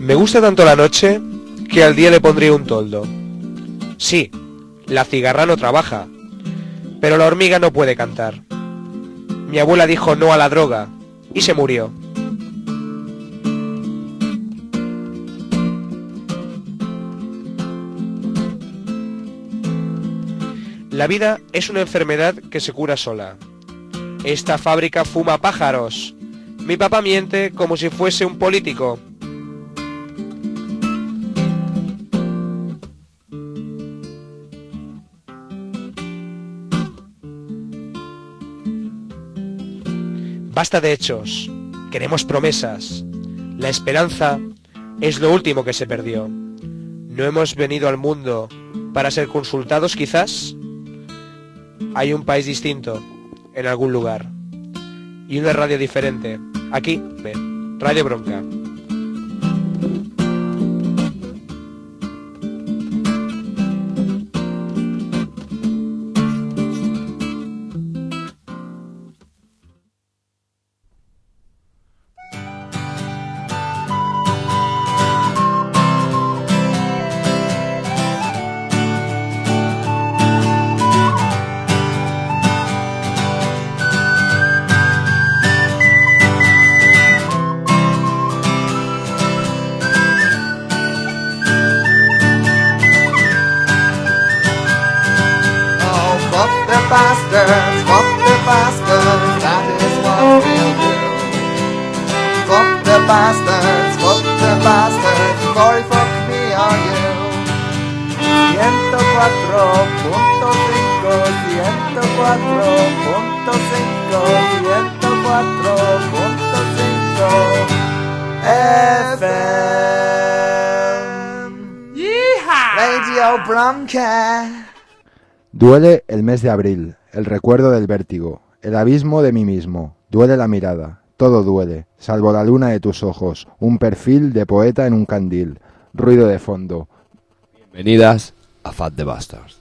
Me gusta tanto la noche que al día le pondría un toldo. Sí, la cigarra no trabaja, pero la hormiga no puede cantar. Mi abuela dijo no a la droga y se murió. La vida es una enfermedad que se cura sola. Esta fábrica fuma pájaros. Mi papá miente como si fuese un político. Basta de hechos. Queremos promesas. La esperanza es lo último que se perdió. ¿No hemos venido al mundo para ser consultados quizás? Hay un país distinto en algún lugar y una radio diferente. Aquí, Radio Bronca. Duele el mes de abril, el recuerdo del vértigo, el abismo de mí mismo, duele la mirada, todo duele, salvo la luna de tus ojos, un perfil de poeta en un candil, ruido de fondo. Bienvenidas a Fat the Bastards.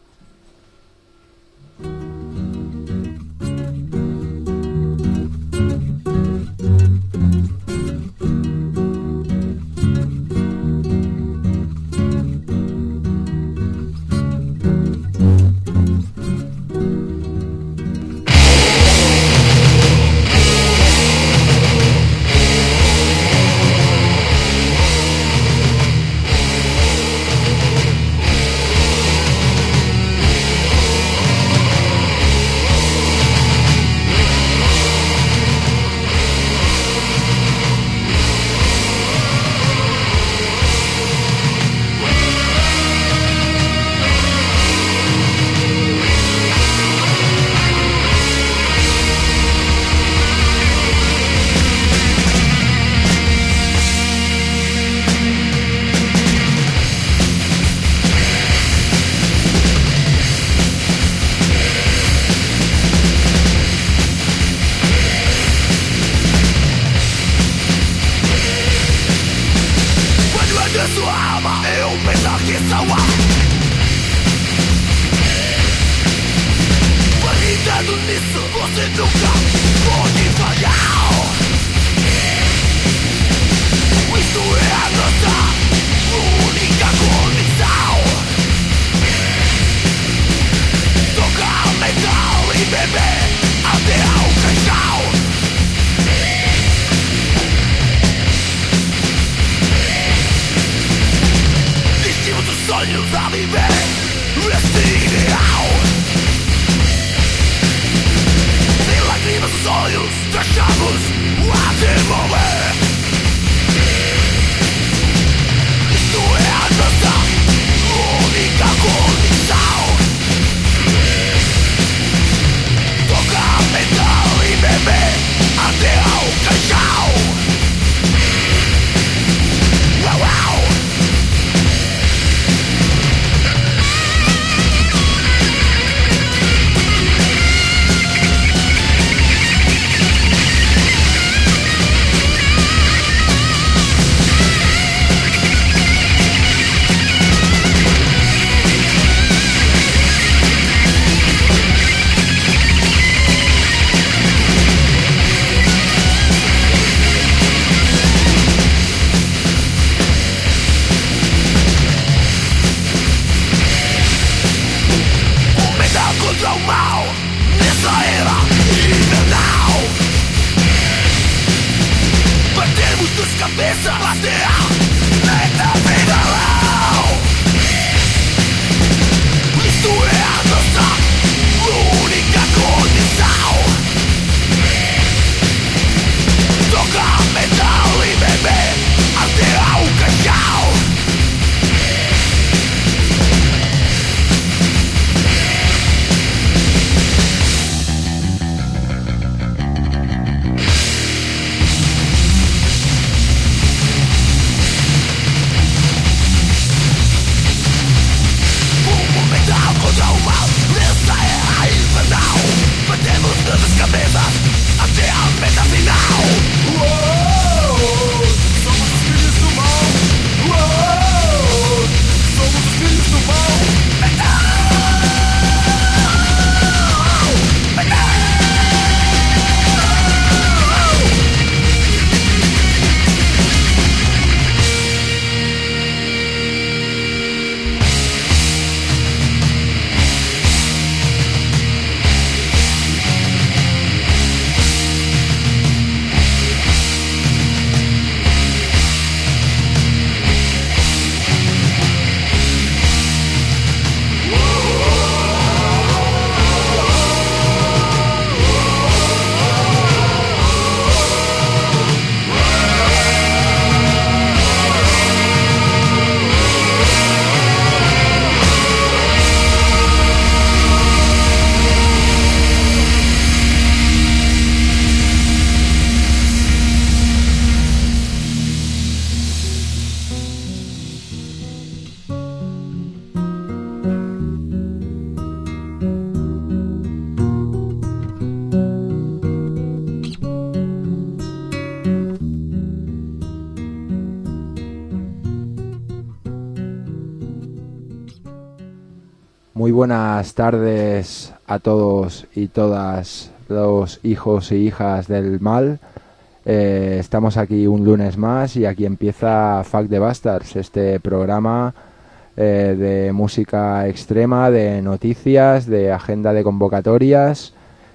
Muy buenas tardes a todos y todas los hijos y hijas del mal. Estamos aquí un lunes más y aquí empieza Fuck the Bastards, este programa de música extrema, de noticias, de agenda de convocatorias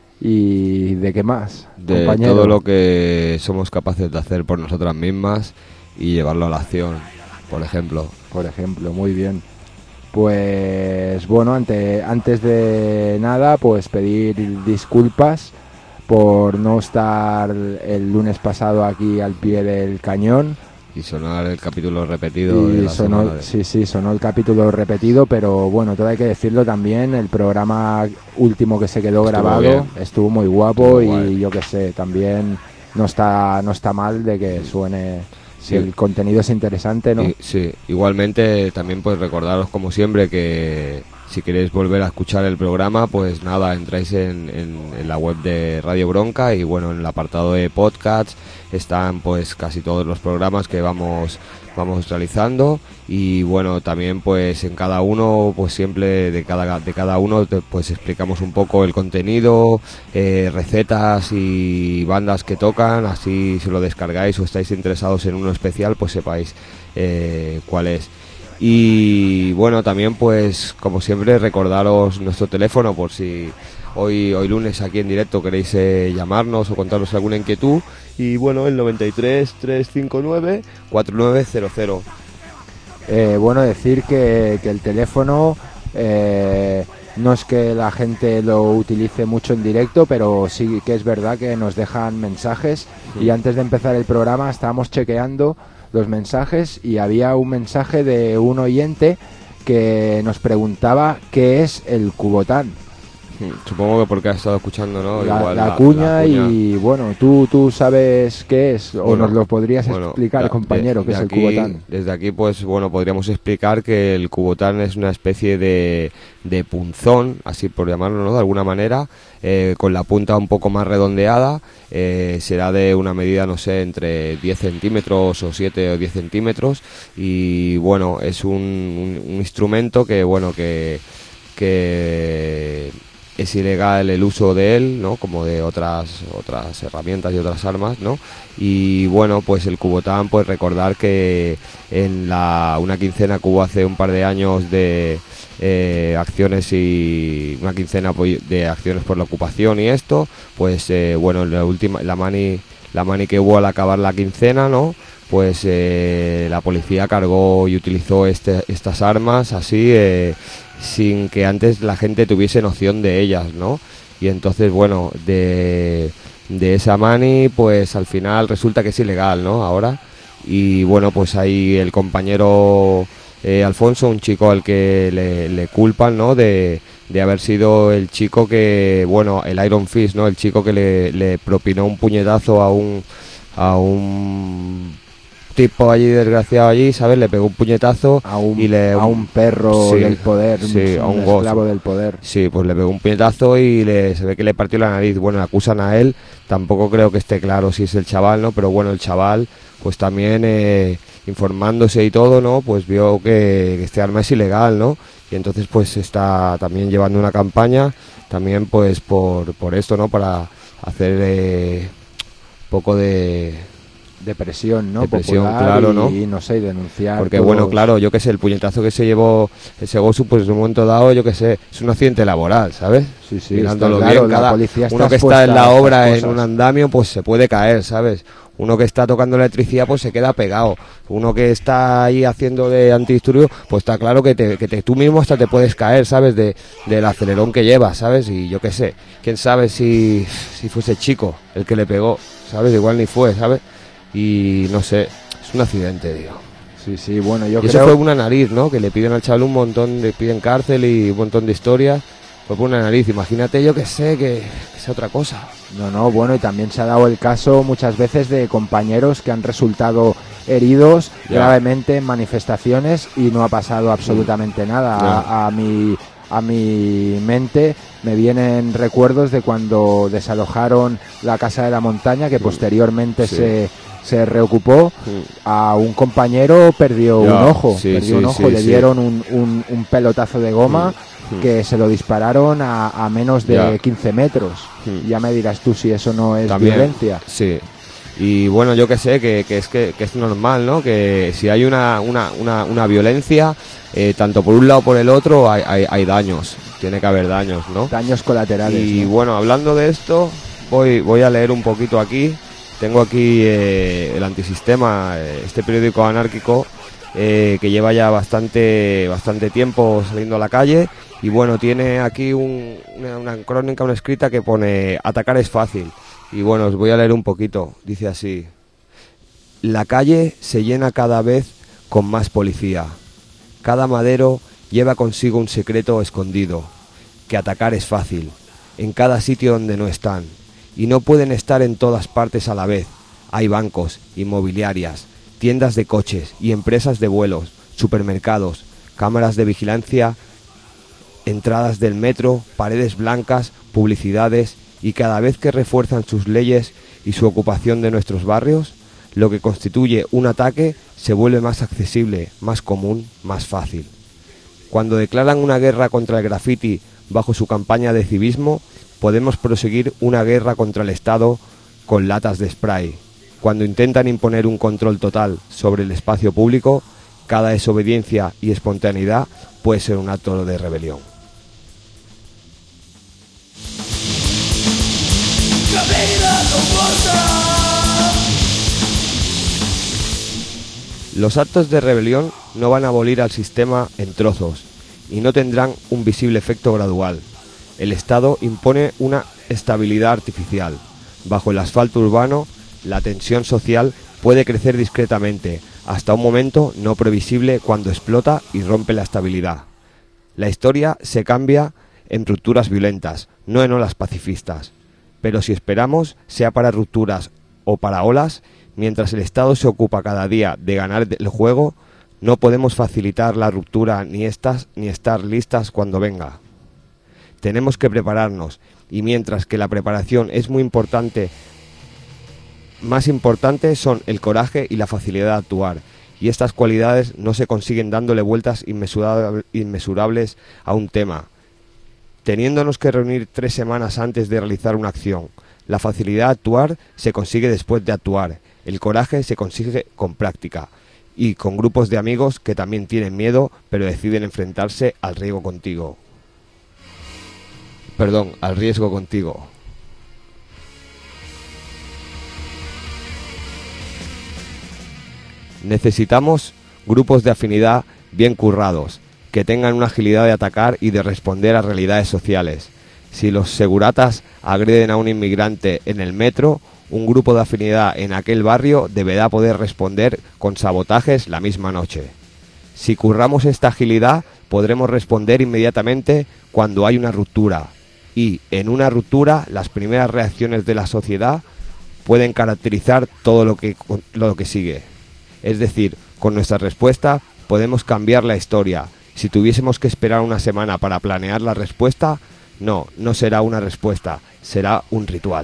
y de qué más, de compañero. todo lo que somos capaces de hacer por nosotras mismas y llevarlo a la acción, por ejemplo. Por ejemplo, muy bien. Pues bueno, antes de nada, pues pedir disculpas por no estar el lunes pasado aquí al pie del cañón. Y sonar el capítulo repetido de la semana. Sí, sonó el capítulo repetido, pero bueno, todo hay que decirlo también, el programa último que se quedó grabado estuvo muy guapo. Estuvo guay. Yo que sé, también no está mal de que suene. Si el contenido es interesante, ¿no? Sí, igualmente también pues recordaros como siempre que si queréis volver a escuchar el programa, pues nada, entráis en la web de Radio Bronca y bueno, en el apartado de podcasts están pues casi todos los programas que vamos realizando y bueno, también pues en cada uno, pues siempre de cada uno pues explicamos un poco el contenido, recetas y bandas que tocan, así si lo descargáis o estáis interesados en uno especial, pues sepáis cuál es. Y bueno, también pues como siempre recordaros nuestro teléfono por si hoy lunes aquí en directo queréis llamarnos o contarnos alguna inquietud. Y bueno, el 93 359 4900. Bueno, decir que el teléfono no es que la gente lo utilice mucho en directo, pero sí que es verdad que nos dejan mensajes. Y antes de empezar el programa estábamos chequeando los mensajes y había un mensaje de un oyente que nos preguntaba qué es el cubotán. Supongo que porque has estado escuchando, ¿no? La cuña y bueno, ¿tú sabes qué es? ¿O nos lo podrías explicar, compañero, qué es el cubotán? Desde aquí, pues bueno, podríamos explicar que el cubotán es una especie de punzón, así por llamarlo, ¿no? De alguna manera, con la punta un poco más redondeada, será de una medida, no sé, entre 10 centímetros o 7 o 10 centímetros y bueno, es un instrumento que, bueno, que es ilegal el uso de él, ¿no? Como de otras herramientas y otras armas, ¿no? Y bueno, pues el cubotán, pues recordar que en una quincena que hubo hace un par de años de acciones y una quincena de acciones por la ocupación y esto, pues bueno, la mani que hubo al acabar la quincena, ¿no? Pues la policía cargó y utilizó estas armas así sin que antes la gente tuviese noción de ellas, ¿no? Y entonces, bueno, de esa mani, pues al final resulta que es ilegal, ¿no? Ahora. Y bueno, pues ahí el compañero Alfonso, un chico al que le culpan, ¿no? De haber sido el chico que, bueno, el Iron Fist, ¿no? El chico que le propinó un puñetazo a un tipo allí desgraciado allí, ¿sabes? Le pegó un puñetazo a un perro del poder, sí, a un esclavo del poder. Sí, pues le pegó un puñetazo y se ve que le partió la nariz. Bueno, acusan a él, tampoco creo que esté claro si es el chaval, ¿no? Pero bueno, el chaval, pues también informándose y todo, ¿no? Pues vio que este arma es ilegal, ¿no? Y entonces pues está también llevando una campaña, también pues por esto, ¿no? Para hacer poco de presión, ¿no? Presión, popular, claro, ¿no? Y no sé, denunciar. Porque todos... bueno, claro, yo que sé, el puñetazo que se llevó ese Gosu, pues en un momento dado, yo que sé, es un accidente laboral, ¿sabes? Sí, mirándolo claro, bien, cada uno que está en la obra en un andamio, pues se puede caer, ¿sabes? Uno que está tocando electricidad, pues se queda pegado. Uno que está ahí haciendo de antidisturbios, pues está claro que tú mismo hasta te puedes caer, ¿sabes? Del acelerón que llevas, ¿sabes? Y yo qué sé, quién sabe si fuese Chico el que le pegó, ¿sabes? Igual ni fue, ¿sabes? Y no sé, es un accidente, digo. Sí, bueno, yo creo... Eso fue una nariz, ¿no? Que le piden al chaval un montón, le piden cárcel y un montón de historias. Fue por una nariz, imagínate, yo que sé, que sea otra cosa. No, bueno, y también se ha dado el caso muchas veces de compañeros que han resultado heridos gravemente en manifestaciones y no ha pasado absolutamente nada. A mi mente me vienen recuerdos de cuando desalojaron la Casa de la Montaña, que posteriormente se reocupó. A un compañero perdió un ojo, le dieron un pelotazo de goma que se lo dispararon a menos de Ya. 15 metros. Ya me dirás tú si eso no es También, violencia. Sí. Y bueno, yo que sé, que es normal, ¿no? Que si hay una violencia, tanto por un lado por el otro, hay daños. Tiene que haber daños, ¿no? Daños colaterales. Y ¿no? bueno, hablando de esto, voy a leer un poquito aquí. Tengo aquí el Antisistema, este periódico anárquico que lleva ya bastante tiempo saliendo a la calle. Y bueno, tiene aquí una crónica, una escrita que pone: atacar es fácil. Y bueno, os voy a leer un poquito. Dice así: la calle se llena cada vez con más policía. Cada madero lleva consigo un secreto escondido, que atacar es fácil, en cada sitio donde no están, y no pueden estar en todas partes a la vez. Hay bancos, inmobiliarias, tiendas de coches y empresas de vuelos, supermercados, cámaras de vigilancia, entradas del metro, paredes blancas, publicidades, y cada vez que refuerzan sus leyes y su ocupación de nuestros barrios, lo que constituye un ataque se vuelve más accesible, más común, más fácil. Cuando declaran una guerra contra el graffiti bajo su campaña de civismo, podemos proseguir una guerra contra el Estado con latas de spray. Cuando intentan imponer un control total sobre el espacio público, cada desobediencia y espontaneidad puede ser un acto de rebelión. Los actos de rebelión no van a abolir al sistema en trozos y no tendrán un visible efecto gradual. El Estado impone una estabilidad artificial. Bajo el asfalto urbano, la tensión social puede crecer discretamente hasta un momento no previsible cuando explota y rompe la estabilidad. La historia se cambia en rupturas violentas, no en olas pacifistas. Pero si esperamos, sea para rupturas o para olas, mientras el Estado se ocupa cada día de ganar el juego, no podemos facilitar la ruptura ni estar listas cuando venga. Tenemos que prepararnos, y mientras que la preparación es muy importante, más importante son el coraje y la facilidad de actuar, y estas cualidades no se consiguen dándole vueltas inmesurables a un tema, teniéndonos que reunir 3 semanas antes de realizar una acción. La facilidad de actuar se consigue después de actuar. El coraje se consigue con práctica y con grupos de amigos que también tienen miedo, pero deciden enfrentarse al riesgo contigo. Al riesgo contigo. Necesitamos grupos de afinidad bien currados, que tengan una agilidad de atacar y de responder a realidades sociales. Si los seguratas agreden a un inmigrante en el metro, un grupo de afinidad en aquel barrio deberá poder responder con sabotajes la misma noche. Si curramos esta agilidad, podremos responder inmediatamente cuando hay una ruptura. Y en una ruptura, las primeras reacciones de la sociedad pueden caracterizar todo lo que sigue. Es decir, con nuestra respuesta podemos cambiar la historia. Si tuviésemos que esperar una semana para planear la respuesta, no será una respuesta, será un ritual.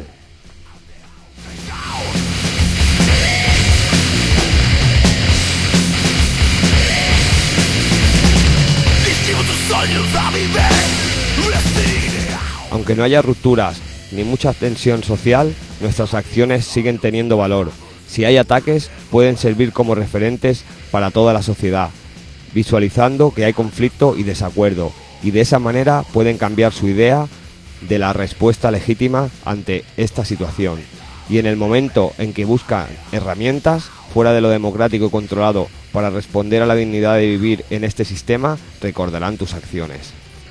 Aunque no haya rupturas ni mucha tensión social, nuestras acciones siguen teniendo valor. Si hay ataques, pueden servir como referentes para toda la sociedad, visualizando que hay conflicto y desacuerdo, y de esa manera pueden cambiar su idea de la respuesta legítima ante esta situación. Y en el momento en que buscan herramientas fuera de lo democrático y controlado para responder a la dignidad de vivir en este sistema, recordarán tus acciones.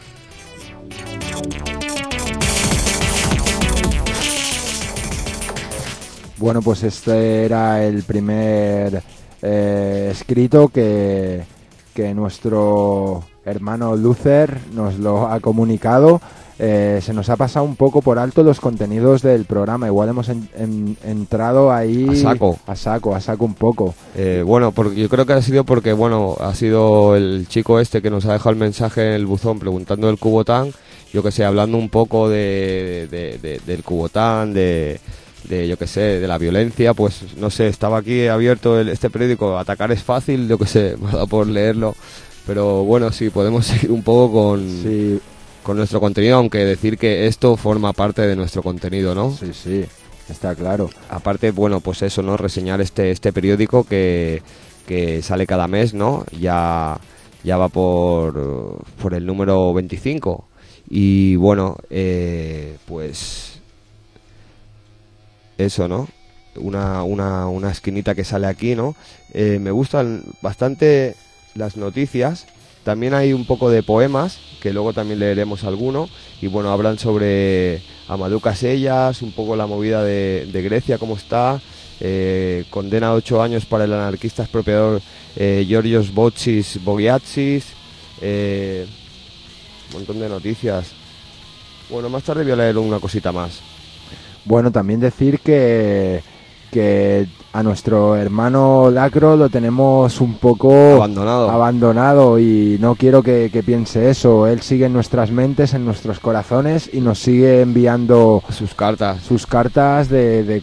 Bueno, pues este era el primer escrito que nuestro hermano Luther nos lo ha comunicado. Se nos ha pasado un poco por alto los contenidos del programa. Igual hemos entrado ahí a saco un poco. Bueno, porque yo creo que ha sido porque ha sido el chico este que nos ha dejado el mensaje en el buzón preguntando del Cubotán. Yo que sé, hablando un poco del Cubotán, yo que sé, de la violencia. Pues no sé, estaba aquí abierto este periódico, Atacar es fácil, yo que sé, me ha dado por leerlo. Pero bueno, sí, podemos seguir un poco con nuestro contenido, aunque decir que esto forma parte de nuestro contenido, ¿no? Sí, sí, está claro. Aparte, bueno, pues eso, ¿no? Reseñar este periódico que sale cada mes, ¿no? Ya va por el número 25. Y bueno, pues eso, ¿no? Una esquinita que sale aquí, ¿no? Me gustan bastante las noticias. También hay un poco de poemas, que luego también leeremos alguno. Y bueno, hablan sobre Amadou Casellas, un poco la movida de Grecia, cómo está. Condena a 8 años para el anarquista expropiador Georgios Bogiatsis. Un montón de noticias. Bueno, más tarde voy a leer una cosita más. Bueno, también decir que a nuestro hermano Lacro lo tenemos un poco abandonado y no quiero que piense eso. Él sigue en nuestras mentes, en nuestros corazones y nos sigue enviando sus cartas de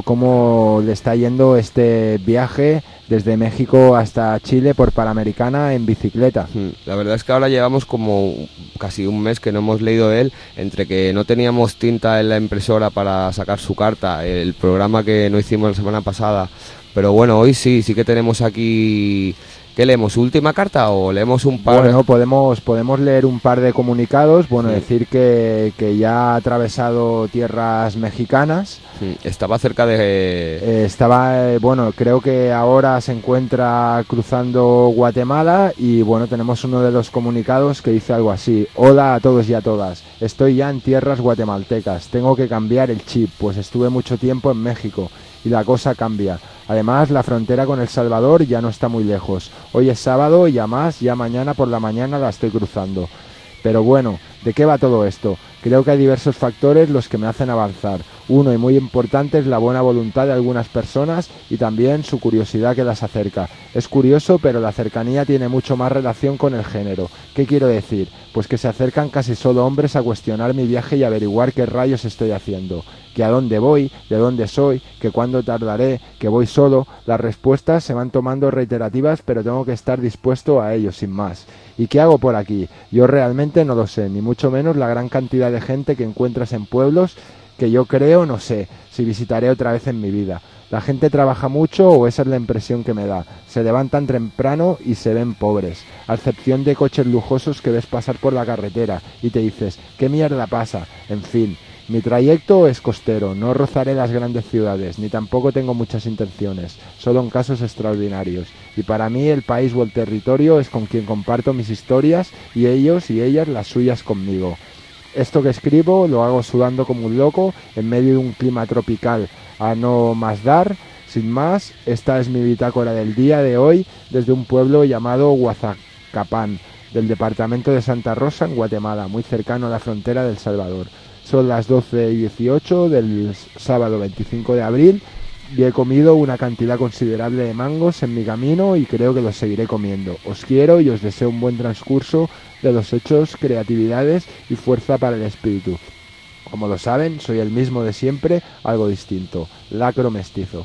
cómo le está yendo este viaje desde México hasta Chile por Panamericana en bicicleta. La verdad es que ahora llevamos como casi un mes que no hemos leído de él, entre que no teníamos tinta en la impresora para sacar su carta, el programa que no hicimos la semana pasada, pero bueno, hoy sí que tenemos aquí. ¿Qué leemos? ¿Su última carta o leemos un par? Bueno, podemos leer un par de comunicados. Bueno, sí. Decir que ya ha atravesado tierras mexicanas. Estaba cerca de... bueno, creo que ahora se encuentra cruzando Guatemala y bueno, tenemos uno de los comunicados que dice algo así: hola a todos y a todas, estoy ya en tierras guatemaltecas, tengo que cambiar el chip, pues estuve mucho tiempo en México y la cosa cambia. Además, la frontera con El Salvador ya no está muy lejos. Hoy es sábado y ya mañana por la mañana la estoy cruzando. Pero bueno, ¿de qué va todo esto? Creo que hay diversos factores los que me hacen avanzar. Uno y muy importante es la buena voluntad de algunas personas y también su curiosidad que las acerca. Es curioso, pero la cercanía tiene mucho más relación con el género. ¿Qué quiero decir? Pues que se acercan casi solo hombres a cuestionar mi viaje y averiguar qué rayos estoy haciendo, que a dónde voy, de dónde soy, que cuándo tardaré, que voy solo. Las respuestas se van tomando reiterativas, pero tengo que estar dispuesto a ello, sin más. ¿Y qué hago por aquí? Yo realmente no lo sé, ni mucho menos la gran cantidad de gente que encuentras en pueblos que yo creo, no sé, si visitaré otra vez en mi vida. La gente trabaja mucho, o esa es la impresión que me da. Se levantan temprano y se ven pobres, a excepción de coches lujosos que ves pasar por la carretera y te dices, ¿qué mierda pasa? En fin, mi trayecto es costero, no rozaré las grandes ciudades, ni tampoco tengo muchas intenciones, solo en casos extraordinarios. Y para mí el país o el territorio es con quien comparto mis historias y ellos y ellas las suyas conmigo. Esto que escribo lo hago sudando como un loco en medio de un clima tropical a no más dar. Sin más, esta es mi bitácora del día de hoy desde un pueblo llamado Huazacapán, del departamento de Santa Rosa en Guatemala, muy cercano a la frontera de El Salvador. Son las 12:18 del sábado 25 de abril y he comido una cantidad considerable de mangos en mi camino y creo que los seguiré comiendo. Os quiero y os deseo un buen transcurso de los hechos, creatividades y fuerza para el espíritu. Como lo saben, soy el mismo de siempre, algo distinto, Lacro Mestizo.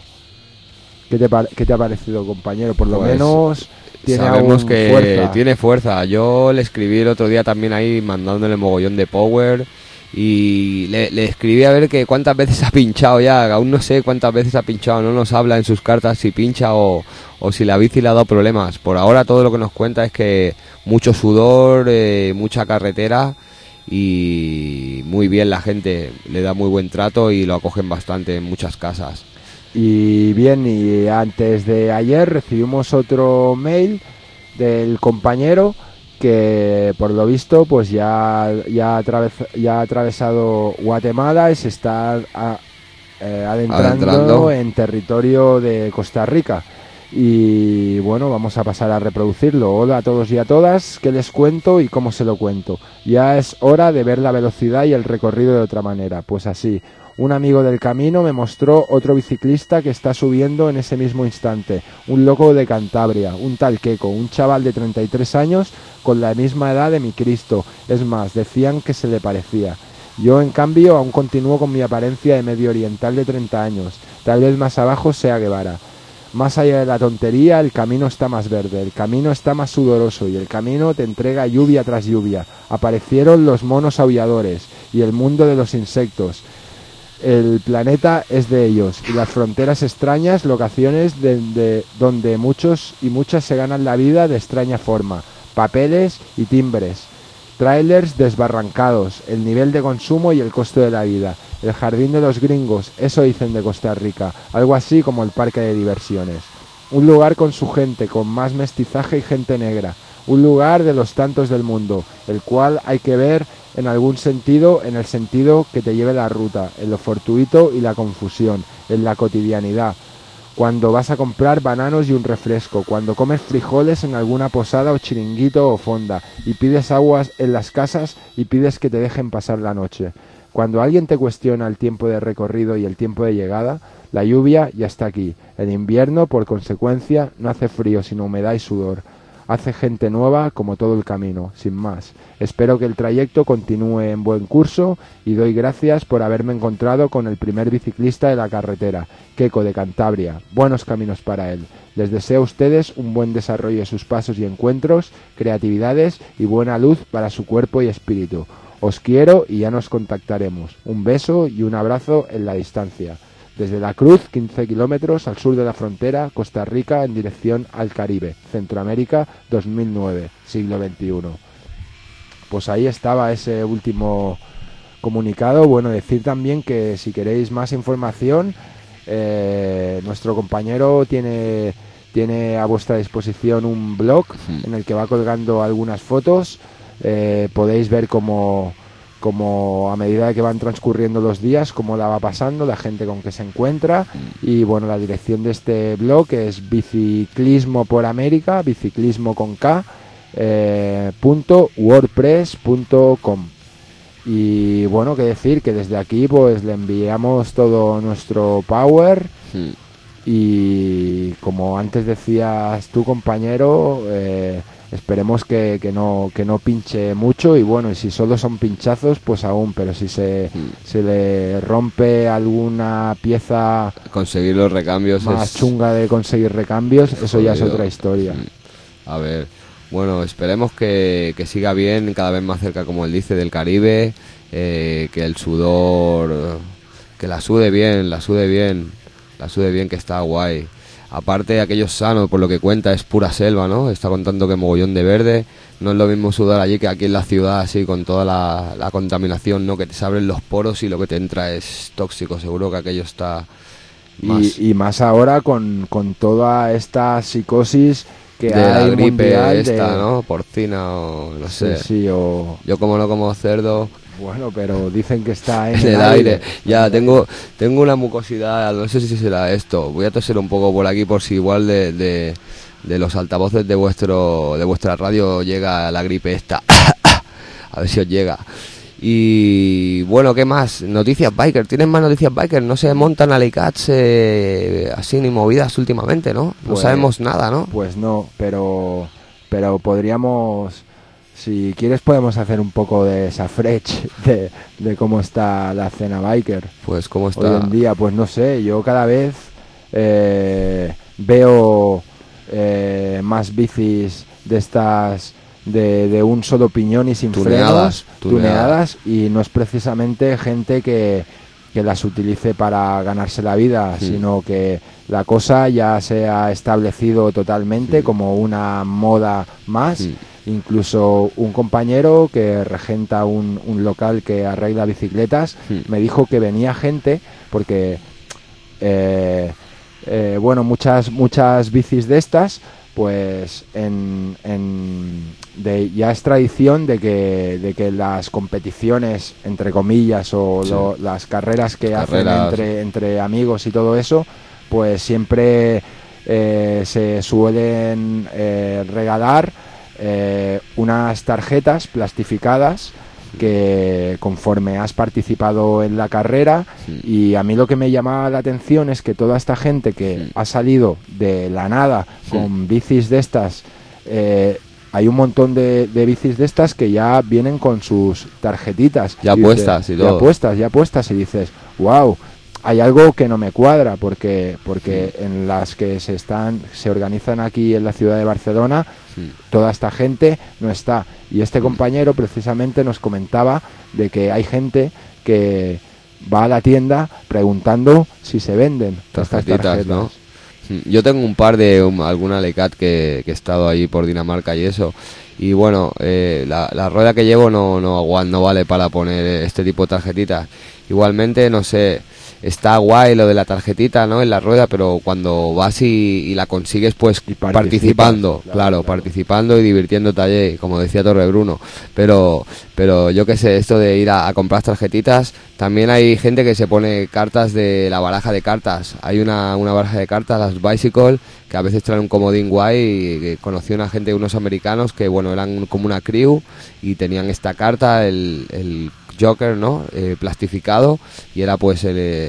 ¿Qué te ha parecido, compañero? Por lo menos sabemos que tiene fuerza. Yo le escribí el otro día también ahí mandándole mogollón de power y le escribí a ver que cuántas veces ha pinchado ya. Aún no sé cuántas veces ha pinchado, no nos habla en sus cartas si pincha o si la bici le ha dado problemas. Por ahora todo lo que nos cuenta es que mucho sudor, mucha carretera y muy bien, la gente le da muy buen trato y lo acogen bastante en muchas casas. Y bien, y antes de ayer recibimos otro mail del compañero que por lo visto pues ya ha atravesado Guatemala y se está adentrando en territorio de Costa Rica. Y bueno, vamos a pasar a reproducirlo. Hola a todos y a todas, ¿qué les cuento y cómo se lo cuento? Ya es hora de ver la velocidad y el recorrido de otra manera. Pues así, un amigo del camino me mostró otro biciclista que está subiendo en ese mismo instante, un loco de Cantabria, un tal Queco, un chaval de 33 años con la misma edad de mi Cristo. Es más, decían que se le parecía. Yo, en cambio, aún continúo con mi apariencia de medio oriental de 30 años. Tal vez más abajo sea Guevara. Más allá de la tontería, el camino está más verde, el camino está más sudoroso y el camino te entrega lluvia tras lluvia. Aparecieron los monos aulladores y el mundo de los insectos. El planeta es de ellos y las fronteras extrañas, locaciones donde muchos y muchas se ganan la vida de extraña forma, papeles y timbres, trailers desbarrancados, el nivel de consumo y el costo de la vida, el jardín de los gringos, eso dicen de Costa Rica, algo así como el parque de diversiones. Un lugar con su gente, con más mestizaje y gente negra, un lugar de los tantos del mundo, el cual hay que ver en algún sentido, en el sentido que te lleve la ruta, en lo fortuito y la confusión, en la cotidianidad. Cuando vas a comprar bananos y un refresco, cuando comes frijoles en alguna posada o chiringuito o fonda, y pides aguas en las casas y pides que te dejen pasar la noche. Cuando alguien te cuestiona el tiempo de recorrido y el tiempo de llegada, la lluvia ya está aquí. El invierno, por consecuencia, no hace frío, sino humedad y sudor. Hace gente nueva como todo el camino, sin más. Espero que el trayecto continúe en buen curso y doy gracias por haberme encontrado con el primer biciclista de la carretera, Keco de Cantabria. Buenos caminos para él. Les deseo a ustedes un buen desarrollo de sus pasos y encuentros, creatividades y buena luz para su cuerpo y espíritu. Os quiero y ya nos contactaremos. Un beso y un abrazo en la distancia. Desde La Cruz, 15 kilómetros al sur de la frontera, Costa Rica, en dirección al Caribe, Centroamérica, 2009, siglo XXI. Pues ahí estaba ese último comunicado. Bueno, decir también que si queréis más información, nuestro compañero tiene a vuestra disposición un blog en el que va colgando algunas fotos. Podéis ver cómo a medida que van transcurriendo los días, cómo la va pasando, la gente con que se encuentra. Y bueno, la dirección de este blog es Biciclismo por América, biciclismo con K, .wordpress.com. Y bueno, que decir que desde aquí pues le enviamos todo nuestro power. Y como antes decías tú, compañero, esperemos que no pinche mucho. Y bueno, y si solo son pinchazos, pues aún, pero si se le rompe alguna pieza, conseguir los recambios más chunga de conseguir recambios, eso ya es otra historia. A ver, bueno, esperemos que siga bien, cada vez más cerca, como él dice, del Caribe, que el sudor, que la sude bien, que está guay. Aparte, aquello sano, por lo que cuenta, es pura selva, ¿no? Está contando que mogollón de verde. No es lo mismo sudar allí que aquí en la ciudad, así, con toda la contaminación, ¿no? Que te se abren los poros y lo que te entra es tóxico. Seguro que aquello está más... Y más ahora con toda esta psicosis que de hay la gripe mundial, esta, ¿no? Porcina o no sé. Sí, o... Yo como no como cerdo... Bueno, pero dicen que está en el aire. Ya, tengo una mucosidad, no sé si será esto. Voy a toser un poco por aquí por si igual de los altavoces de vuestra radio llega la gripe esta. A ver si os llega. Y bueno, ¿qué más? Noticias biker. ¿Tienes más noticias biker? No se montan alicats así ni movidas últimamente, ¿no? No sabemos nada, ¿no? Pues no, pero podríamos... Si quieres podemos hacer un poco de esa frech de cómo está la escena biker. Pues cómo está hoy en día, pues no sé, yo cada vez veo más bicis de estas de un solo piñón y sin frenos, tuneadas, y no es precisamente gente que las utilice para ganarse la vida, sino que la cosa ya se ha establecido totalmente como una moda más. Incluso un compañero que regenta un local que arregla bicicletas me dijo que venía gente porque bueno, muchas bicis de estas, pues ya es tradición de que las competiciones, entre comillas, o las carreras que hacen entre amigos y todo eso, pues siempre se suelen regalar unas tarjetas plastificadas que conforme has participado en la carrera. Y a mí lo que me llamaba la atención es que toda esta gente que ha salido de la nada con bicis de estas, hay un montón de bicis de estas que ya vienen con sus tarjetitas ya puestas y todo, ya puestas, y dices, wow, hay algo que no me cuadra, porque en las que se organizan aquí en la ciudad de Barcelona, toda esta gente no está. Y este compañero precisamente nos comentaba de que hay gente que va a la tienda preguntando si se venden estas tarjetas, ¿no? Yo tengo un par de alguna Lecat que he estado allí por Dinamarca y eso. Y bueno, la rueda que llevo no vale para poner este tipo de tarjetitas. Igualmente, no sé, está guay lo de la tarjetita, ¿no? En la rueda, pero cuando vas y la consigues, pues participando, claro, participando y divirtiéndote allí, como decía Torrebruno. Pero yo qué sé, esto de ir a comprar tarjetitas, también hay gente que se pone cartas de la baraja de cartas. Hay una baraja de cartas, las Bicycle, que a veces traen un comodín guay, y que conocí a una gente, unos americanos, que bueno, eran como una crew y tenían esta carta, el Joker, ¿no? Plastificado, y era pues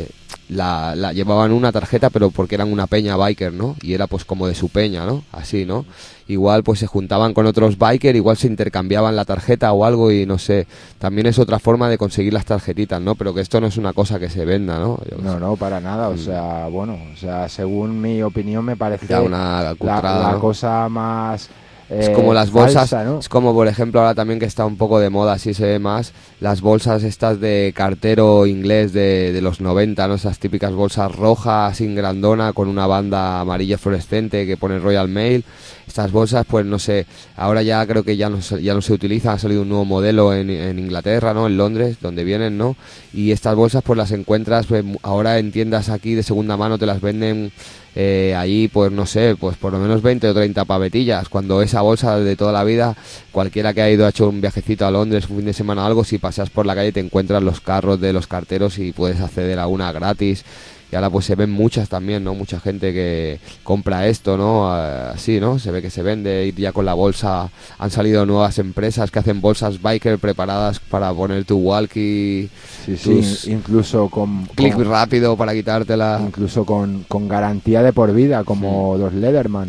la llevaban una tarjeta, pero porque eran una peña biker, ¿no? Y era pues como de su peña, ¿no? Así, ¿no? Igual pues se juntaban con otros biker, igual se intercambiaban la tarjeta o algo, y no sé, también es otra forma de conseguir las tarjetitas, ¿no? Pero que esto no es una cosa que se venda, ¿no? No, para nada, o sea, bueno, o sea, según mi opinión me parece una la cosa más... es como las bolsas, falsa, ¿no? Es como por ejemplo ahora también que está un poco de moda, así se ve más, las bolsas estas de cartero inglés de los 90, ¿no? Esas típicas bolsas rojas, sin grandona, con una banda amarilla fluorescente que pone Royal Mail. Estas bolsas, pues no sé, ahora ya creo que ya no se utilizan, ha salido un nuevo modelo en Inglaterra, ¿no? En Londres, donde vienen, ¿no? Y estas bolsas pues las encuentras pues, ahora en tiendas aquí de segunda mano, te las venden allí, pues no sé, pues por lo menos 20 o 30 pavetillas, cuando esa bolsa de toda la vida, cualquiera que ha ido, ha hecho un viajecito a Londres, un fin de semana o algo, si paseas por la calle te encuentras los carros de los carteros y puedes acceder a una gratis. Y ahora pues se ven muchas también, ¿no? Mucha gente que compra esto, ¿no? Así, ¿no? Se ve que se vende, y ya con la bolsa han salido nuevas empresas que hacen bolsas biker preparadas para poner tu walkie. Sí, incluso con clic rápido para quitártela. Incluso con garantía de por vida, como los Leatherman.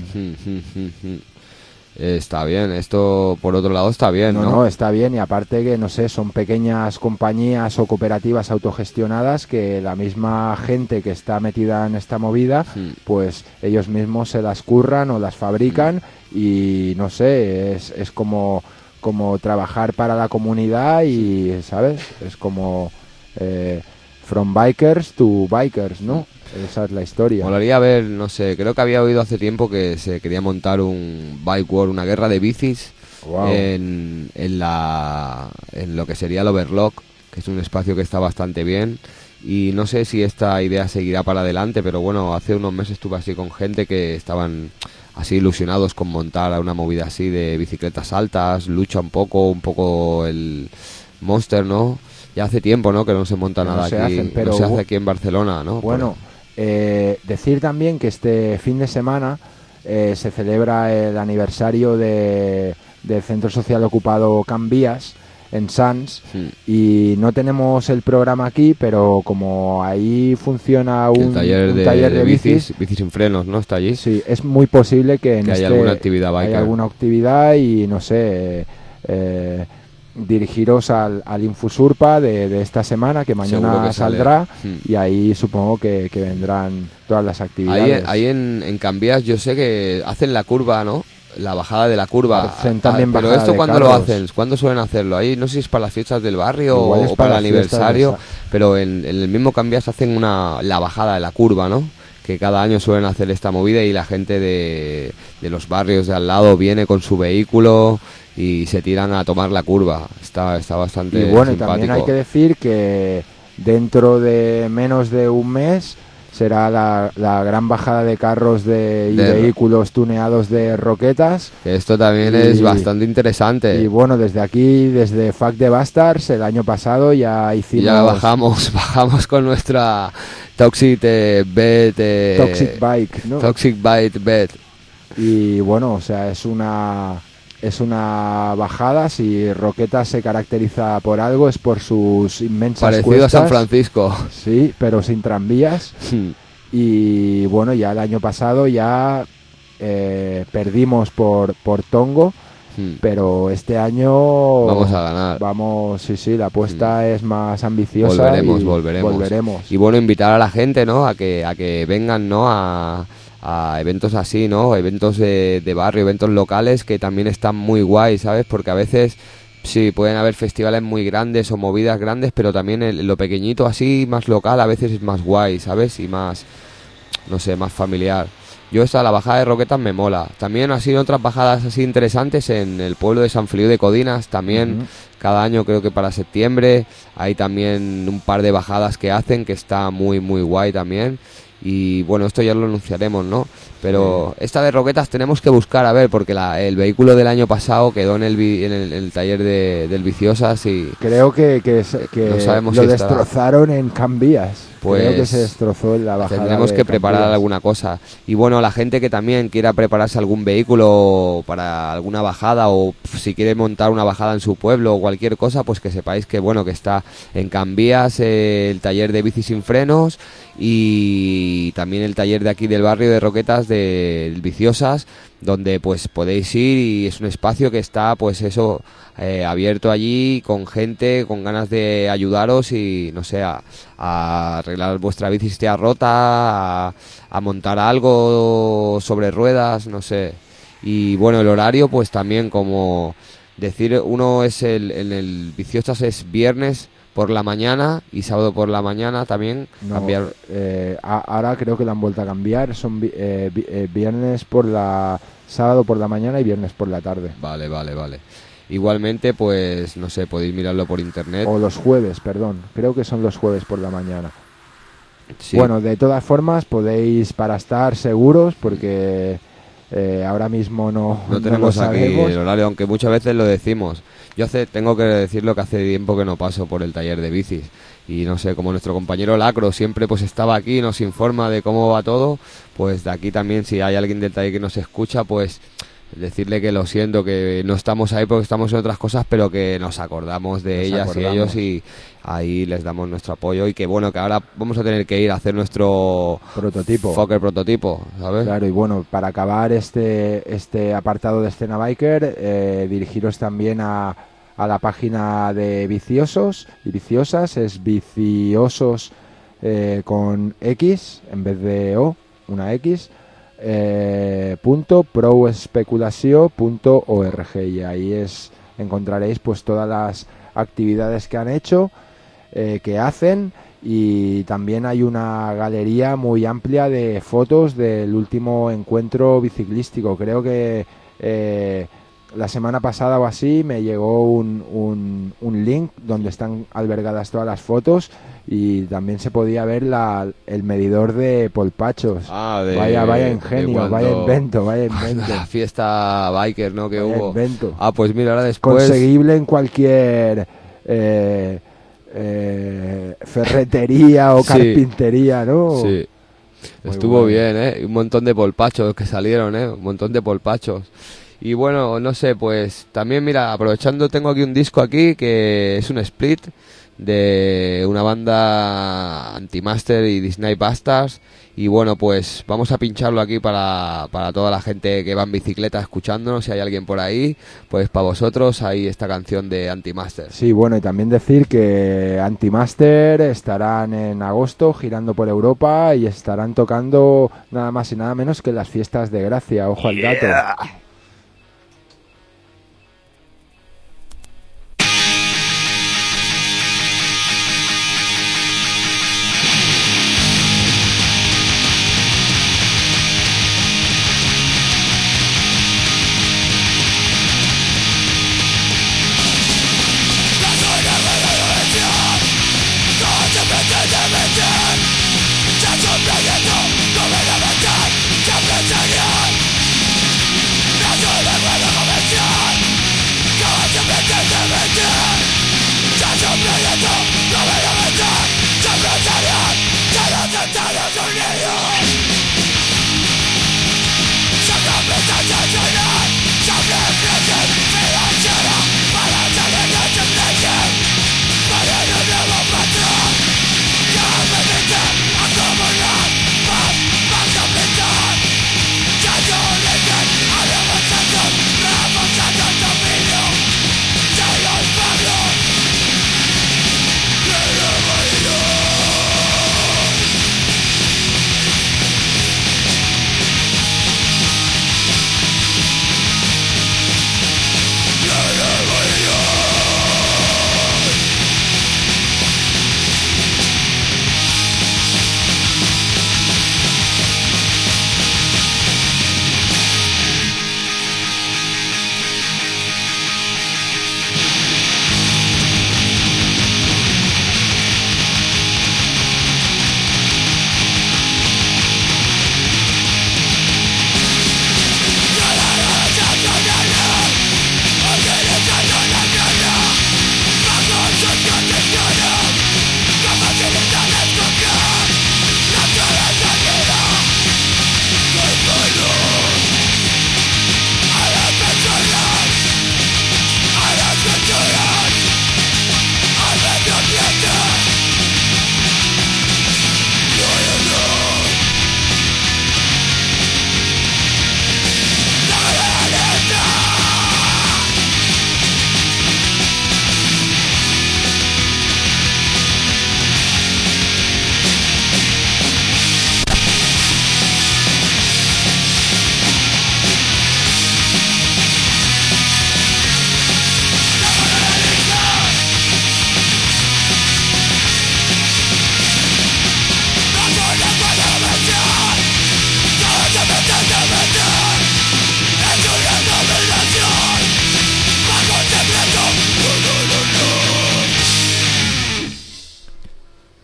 Está bien, esto por otro lado está bien, ¿no? No, está bien, y aparte que, no sé, son pequeñas compañías o cooperativas autogestionadas que la misma gente que está metida en esta movida, pues ellos mismos se las curran o las fabrican, y no sé, es como trabajar para la comunidad, y, ¿sabes? Es como from bikers to bikers, ¿no? Esa es la historia. Molaría ver, no sé, creo que había oído hace tiempo que se quería montar un bike war, una guerra de bicis. Wow. en lo que sería el Overlock, que es un espacio que está bastante bien. Y no sé si esta idea seguirá para adelante, pero bueno, hace unos meses estuve así con gente que estaban así ilusionados con montar una movida así de bicicletas altas, lucha un poco el Monster, ¿no? Ya hace tiempo, ¿no? Que no se monta nada aquí, no se hace aquí en Barcelona, ¿no? Bueno, decir también que este fin de semana se celebra el aniversario del Centro Social Ocupado Can Vies en Sants, y no tenemos el programa aquí, pero como ahí funciona un taller de bicis sin frenos, ¿no? Está allí. Sí, es muy posible que haya alguna actividad biker. Haya alguna actividad, y no sé, dirigiros al Infusurpa de esta semana, que mañana saldrá, y ahí supongo que vendrán todas las actividades. Ahí en Can Vies yo sé que hacen la curva, ¿no? La bajada de la curva. Pero esto ¿cuándo lo hacen? ¿Cuándo suelen hacerlo? Ahí no sé si es para las fiestas del barrio o para el aniversario, pero en el mismo Can Vies hacen la bajada de la curva, ¿no? Que cada año suelen hacer esta movida, y la gente de los barrios de al lado viene con su vehículo y se tiran a tomar la curva. Está bastante y bueno, simpático. Y también hay que decir que dentro de menos de un mes será la gran bajada de carros y vehículos tuneados de Roquetas. Esto también es bastante interesante. Y bueno, desde aquí, desde Fuck the Bastards, el año pasado ya hicimos... Ya bajamos con nuestra Toxic Bike, ¿no? Toxic Bike Bet. Y bueno, o sea, es una bajada. Si Roquetas se caracteriza por algo, es por sus inmensas parecido cuestas. A San Francisco. Sí, pero sin tranvías. Y bueno, ya el año pasado ya perdimos por Tongo, pero este año vamos a ganar. Sí, la apuesta es más ambiciosa. Volveremos. Y bueno, invitar a la gente, ¿no? A que vengan, ¿no? A eventos así, ¿no? Eventos de barrio, eventos locales que también están muy guay, ¿sabes? Porque a veces sí, pueden haber festivales muy grandes o movidas grandes, pero también lo pequeñito así, más local, a veces es más guay, ¿sabes? Y más, no sé, más familiar. La bajada de Roquetas me mola. También ha sido otras bajadas así interesantes en el pueblo de San Feliu de Codinas. También cada año, creo que para septiembre, hay también un par de bajadas que hacen que está muy, muy guay también. Y bueno, esto ya lo anunciaremos, ¿no? Pero esta de Roquetas tenemos que buscar, a ver, porque el vehículo del año pasado quedó en el taller del Viciosas y... Creo que no sabemos lo si destrozaron en Cambias. Pues creo que se destrozó en la bajada. Tendremos que preparar alguna cosa. Y bueno, la gente que también quiera prepararse algún vehículo para alguna bajada, o si quiere montar una bajada en su pueblo o cualquier cosa, pues que sepáis que bueno, que está en Cambias el taller de bici sin frenos, y también el taller de aquí del barrio de Roquetas de Viciosas, donde pues podéis ir, y es un espacio que está pues eso, abierto allí, con gente con ganas de ayudaros y no sé, a arreglar vuestra bici si esté rota, a montar algo sobre ruedas, no sé. Y bueno, el horario pues también, como decir, uno es en el Viciosas es viernes por la mañana y sábado por la mañana también. Ahora creo que la han vuelto a cambiar, son viernes sábado por la mañana y viernes por la tarde. Vale. Igualmente, pues no sé, podéis mirarlo por internet. O los jueves, perdón, creo que son los jueves por la mañana. Sí. Bueno, de todas formas podéis, para estar seguros, porque ahora mismo no tenemos lo aquí sabemos. el horario, aunque muchas veces lo decimos. Tengo que decirlo que hace tiempo que no paso por el taller de bicis, y no sé, como nuestro compañero Lacro siempre pues estaba aquí, nos informa de cómo va todo, pues de aquí también, si hay alguien del taller que nos escucha, pues decirle que lo siento, que no estamos ahí porque estamos en otras cosas, pero que nos acordamos de ellas y ellos, y ahí les damos nuestro apoyo, y que bueno, que ahora vamos a tener que ir a hacer nuestro Fokker prototipo, ¿sabes? Claro, y bueno, para acabar este apartado de escena biker, dirigiros también a la página de Viciosos y Viciosas, es Viciosos con X en vez de O, una X, .proespeculació.org, y ahí encontraréis pues todas las actividades que han hecho, que hacen, y también hay una galería muy amplia de fotos del último encuentro biciclístico. Creo que la semana pasada o así me llegó un link donde están albergadas todas las fotos, y también se podía ver el medidor de polpachos. Vaya ingenio, vaya invento. La fiesta biker, ¿no? Que vaya hubo. Invento. Pues mira, ahora después... Conseguible en cualquier ferretería o carpintería, ¿no? Sí. Estuvo bien, un montón de polpachos que salieron, un montón de polpachos. Y bueno, no sé, pues también mira, aprovechando, tengo aquí un disco aquí que es un split de una banda Antimaster y Disney Bastards, y bueno, pues vamos a pincharlo aquí para toda la gente que va en bicicleta escuchándonos. Si hay alguien por ahí, pues para vosotros hay esta canción de Antimaster. Sí, bueno, y también decir que Antimaster estarán en agosto girando por Europa y estarán tocando nada más y nada menos que las fiestas de Gracia. Ojo al dato. Ya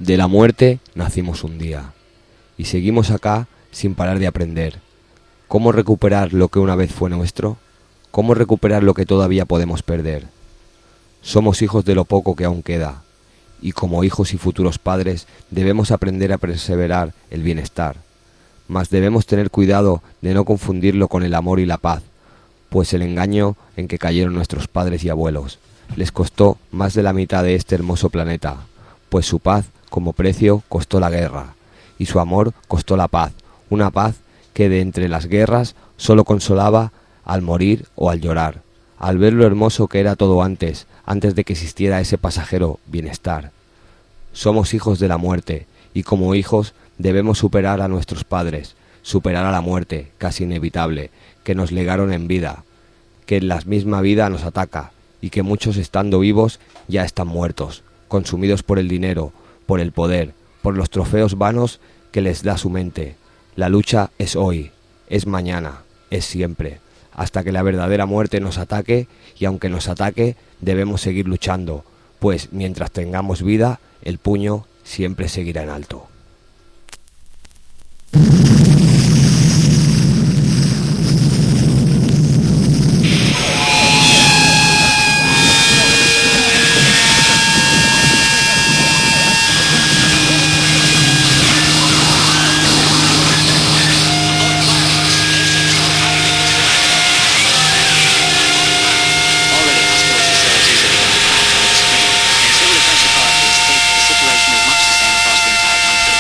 De la muerte nacimos un día, y seguimos acá sin parar de aprender. ¿Cómo recuperar lo que una vez fue nuestro? ¿Cómo recuperar lo que todavía podemos perder? Somos hijos de lo poco que aún queda, y como hijos y futuros padres debemos aprender a perseverar el bienestar. Mas debemos tener cuidado de no confundirlo con el amor y la paz, pues el engaño en que cayeron nuestros padres y abuelos les costó más de la mitad de este hermoso planeta, pues su paz como precio costó la guerra, y su amor costó la paz, una paz que de entre las guerras solo consolaba al morir o al llorar, al ver lo hermoso que era todo antes de que existiera ese pasajero bienestar. Somos hijos de la muerte, y como hijos debemos superar a nuestros padres, superar a la muerte, casi inevitable, que nos legaron en vida, que en la misma vida nos ataca, y que muchos estando vivos ya están muertos, consumidos por el dinero, por el poder, por los trofeos vanos que les da su mente. La lucha es hoy, es mañana, es siempre, hasta que la verdadera muerte nos ataque, y aunque nos ataque, debemos seguir luchando, pues mientras tengamos vida, el puño siempre seguirá en alto. Civil defense authorities think the situation is much the same across the entire country.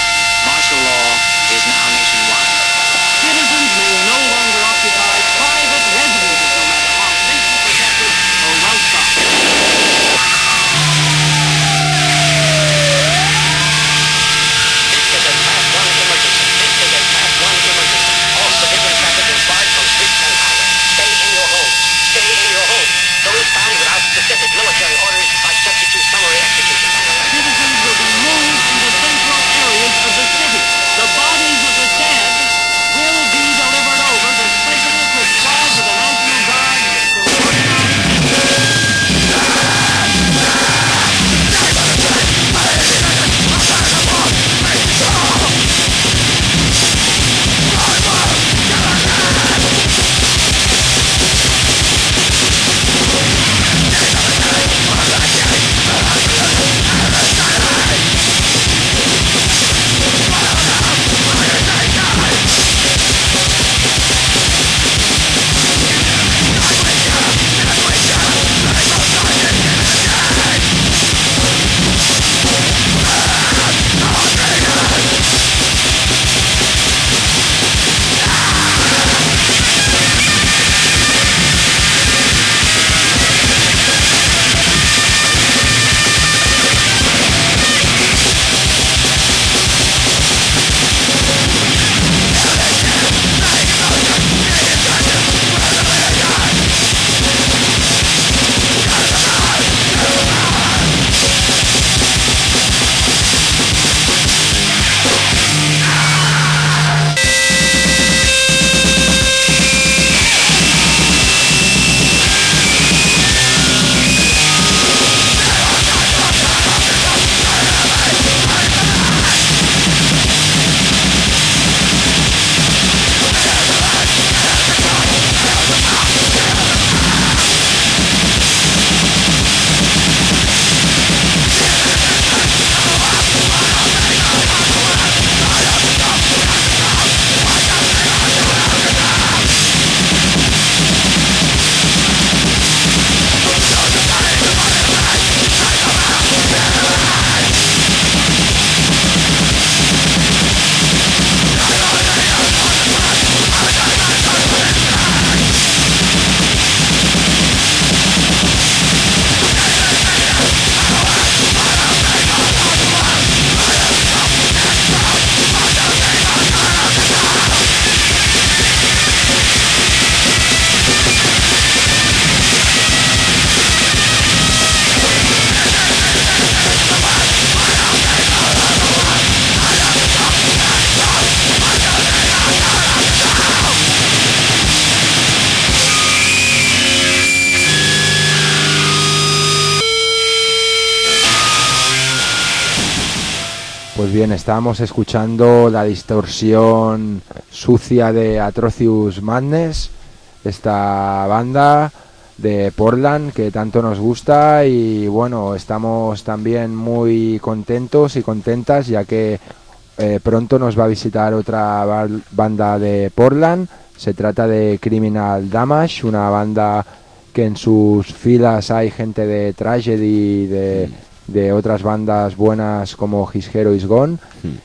Pues bien, estábamos escuchando la distorsión sucia de Atrocious Madness, esta banda de Portland que tanto nos gusta, y bueno, estamos también muy contentos y contentas ya que pronto nos va a visitar otra banda de Portland. Se trata de Criminal Damage, una banda que en sus filas hay gente de Tragedy, de otras bandas buenas como His Hero Is Gone,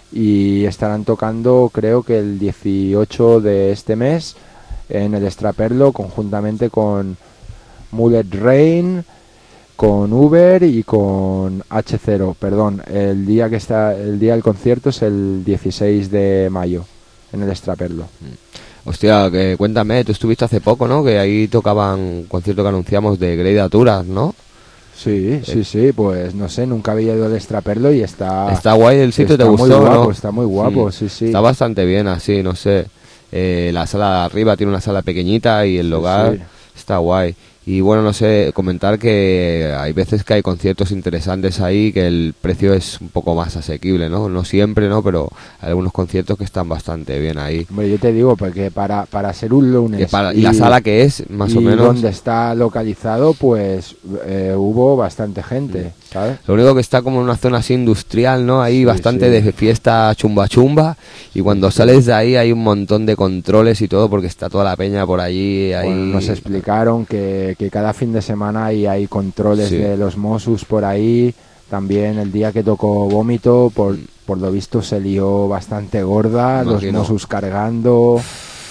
y estarán tocando creo que el 18 de este mes en el Extraperlo conjuntamente con Mullet Rain, con Uber y con H0. Perdón, el día del concierto es el 16 de mayo en el Extraperlo. Hostia, que cuéntame, tú estuviste hace poco, ¿no? Que ahí tocaban un concierto que anunciamos de Grey Aturas, ¿no? Sí, pues no sé, nunca había ido al Extraperlo y está guay el sitio, ¿te gustó? Muy guapo, ¿no? Está muy guapo, sí. Está bastante bien así, no sé. La sala de arriba tiene una sala pequeñita y el lugar está guay. Y bueno, no sé, comentar que hay veces que hay conciertos interesantes ahí, que el precio es un poco más asequible, ¿no? No siempre, ¿no? Pero hay algunos conciertos que están bastante bien ahí. Hombre, yo te digo, porque para ser un lunes... Y la sala que es, más o menos... donde está localizado, pues hubo bastante gente, ¿sabes? Lo único que está como en una zona así industrial, ¿no? Ahí bastante de fiesta chumba, y cuando sales de ahí hay un montón de controles y todo, porque está toda la peña por allí. Ahí... Bueno, nos explicaron que cada fin de semana hay controles de los Mossos por ahí. También el día que tocó Vómito, por lo visto se lió bastante gorda, los Mossos cargando,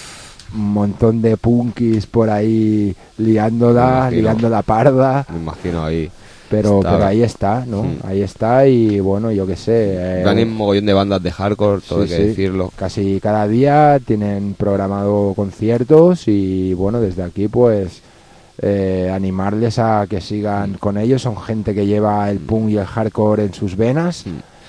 un montón de punkis por ahí liando la parda. Me imagino ahí. Pero ahí está, ¿no? Ahí está, y bueno, yo qué sé. Tienen un mogollón de bandas de hardcore, todo hay que decirlo. Casi cada día tienen programado conciertos, y bueno, desde aquí pues animarles a que sigan con ellos. Son gente que lleva el punk y el hardcore en sus venas,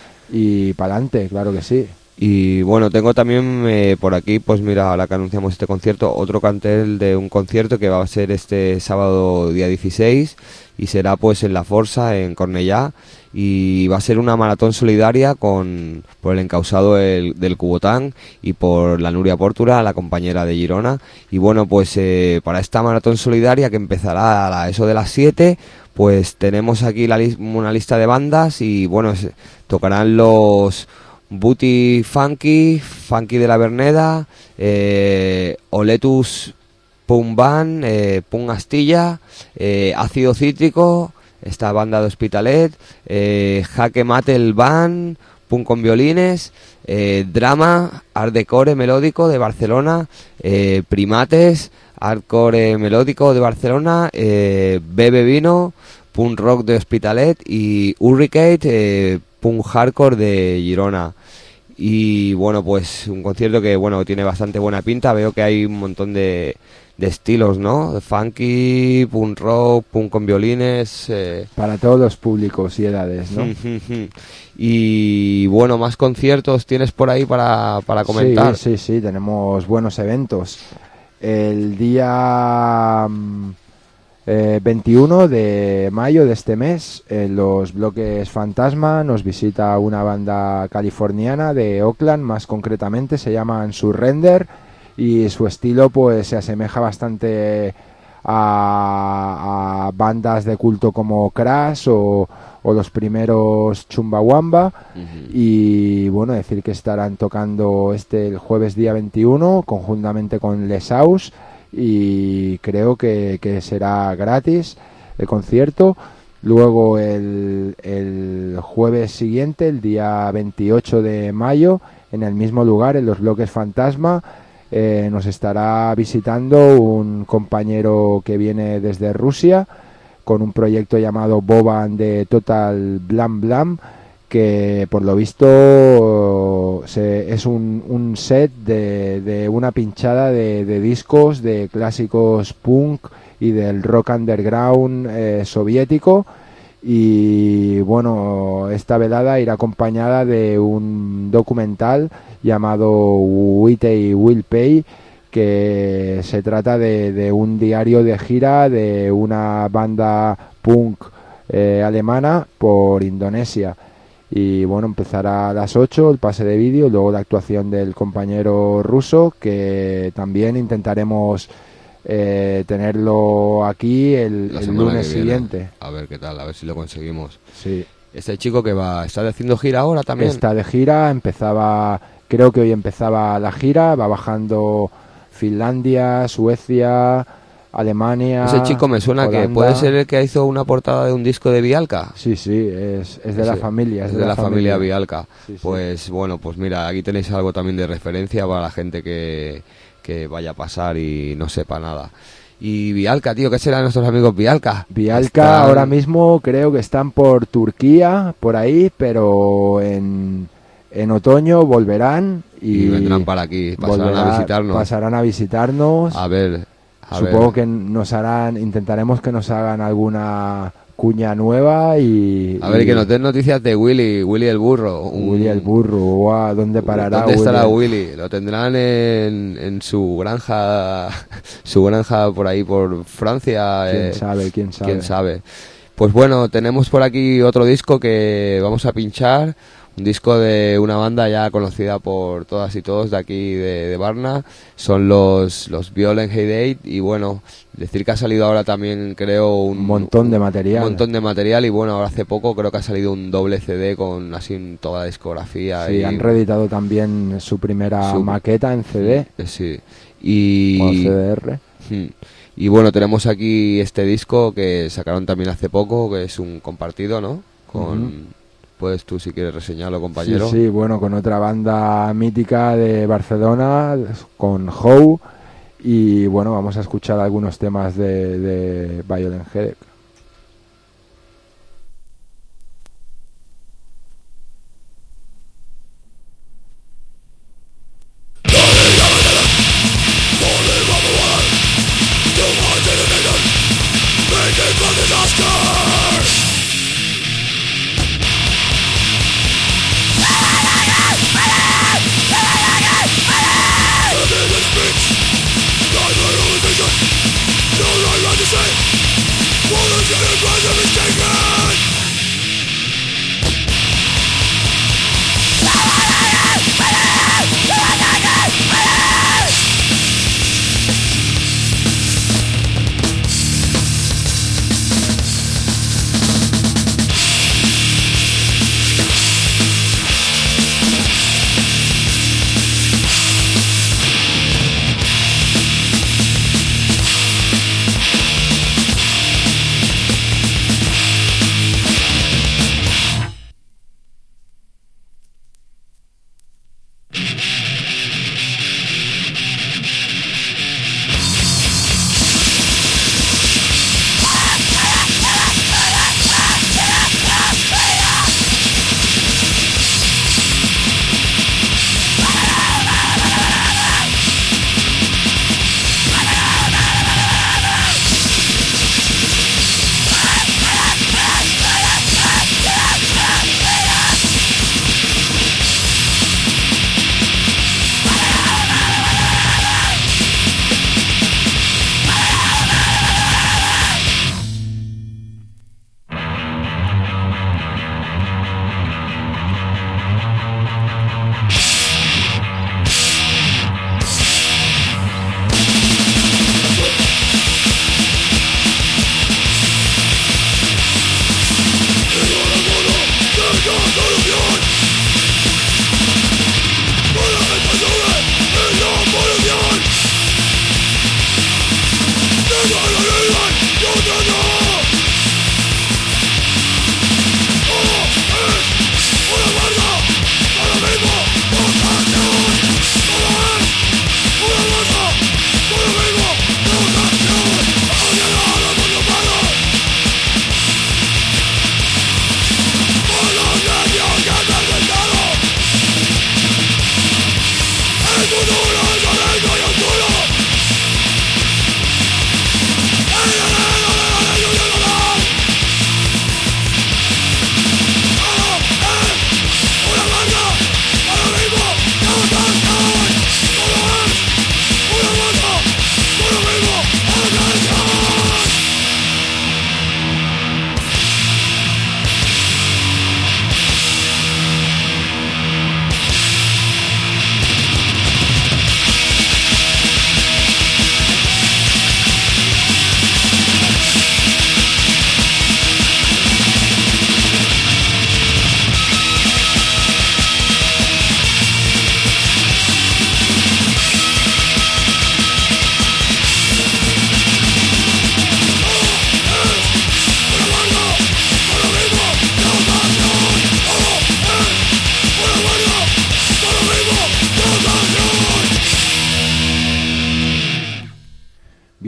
y pa'lante, claro que sí. Y bueno, tengo también por aquí, pues mira, ahora que anunciamos este concierto, otro cartel de un concierto que va a ser este sábado día 16, y será pues en La Força, en Cornellá, y va a ser una maratón solidaria por el encausado del Cubotán y por la Nuria Pórtura, la compañera de Girona. Y bueno, pues para esta maratón solidaria, que empezará a eso de las 7, pues tenemos aquí una lista de bandas, y bueno, tocarán los Booty Funky de la Verneda, Oletus Punk Band, Punk Astilla, Ácido Cítrico, esta banda de Hospitalet, Jaque Mate el Band, Punk con Violines, Drama, Art Decore Melódico de Barcelona, Primates, Hardcore Melódico de Barcelona, Bebe Vino, Punk Rock de Hospitalet, y Hurricane, Punk Hardcore de Girona. Y bueno, pues un concierto que bueno, tiene bastante buena pinta. Veo que hay un montón de estilos, ¿no? Funky, punk rock, punk con violines. Para todos los públicos y edades, ¿no? Y bueno, más conciertos tienes por ahí para comentar. Sí, tenemos buenos eventos. El día 21 de mayo de este mes, en los bloques Fantasma, nos visita una banda californiana de Oakland, más concretamente se llaman Surrender, y su estilo pues se asemeja bastante a bandas de culto como Crash o los primeros Chumbawamba. Y bueno, decir que estarán tocando el jueves día 21 conjuntamente con Les Aus, y creo que será gratis el concierto. Luego el jueves siguiente, el día 28 de mayo, en el mismo lugar, en los bloques Fantasma, nos estará visitando un compañero que viene desde Rusia con un proyecto llamado Boban de Total Blam Blam, que por lo visto es un set de una pinchada de discos de clásicos punk y del rock underground soviético. Y bueno, esta velada irá acompañada de un documental llamado We Will Pay, que se trata de un diario de gira de una banda punk alemana por Indonesia. Y bueno, empezará a las 8 el pase de vídeo, luego la actuación del compañero ruso, que también intentaremos tenerlo aquí el lunes siguiente. A ver qué tal, a ver si lo conseguimos. Sí. Este chico que está haciendo gira ahora también. Está de gira, creo que hoy empezaba la gira, va bajando Finlandia, Suecia, Alemania. Ese chico me suena Holanda. que puede ser el que hizo una portada de un disco de Vialca. Sí, es de la familia. Es de la familia Vialca. Sí, sí. Pues bueno, pues mira, aquí tenéis algo también de referencia para la gente que vaya a pasar y no sepa nada. Y Vialca, tío, ¿qué serán nuestros amigos Vialca? Vialca ahora mismo creo que están por Turquía, por ahí, pero en otoño volverán y vendrán para aquí, pasarán a visitarnos. A ver. Supongo que intentaremos que nos hagan alguna cuña nueva y... A ver, que nos den noticias de Willy el burro. Willy el burro, wow, ¿dónde parará? ¿Dónde estará Willy? Lo tendrán en su granja por ahí, por Francia. ¿Quién sabe? Pues bueno, tenemos por aquí otro disco que vamos a pinchar. Un disco de una banda ya conocida por todas y todos de aquí de Varna. Son los Violent Hate y bueno, decir que ha salido ahora también creo un montón de material. Un montón de material y bueno, ahora hace poco creo que ha salido un doble CD con así toda la discografía. Sí, han reeditado también su primera maqueta en CD. Sí. Y o CDR. Y bueno, tenemos aquí este disco que sacaron también hace poco, que es un compartido, ¿no? Puedes tú si quieres reseñarlo, compañero. Sí, bueno, con otra banda mítica de Barcelona, con How, y bueno, vamos a escuchar algunos temas de Violent Headache. Say,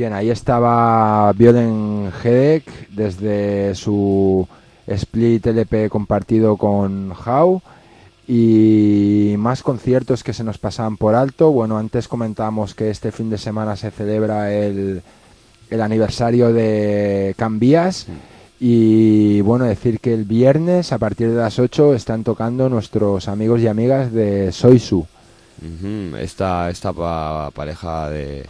Bien, ahí estaba Violen Hedek desde su split LP compartido con How. Y más conciertos que se nos pasaban por alto. Bueno, antes comentábamos que este fin de semana se celebra el aniversario de Cambias. Y bueno, decir que el viernes a partir de las 8 están tocando nuestros amigos y amigas de Soisu. Esta pareja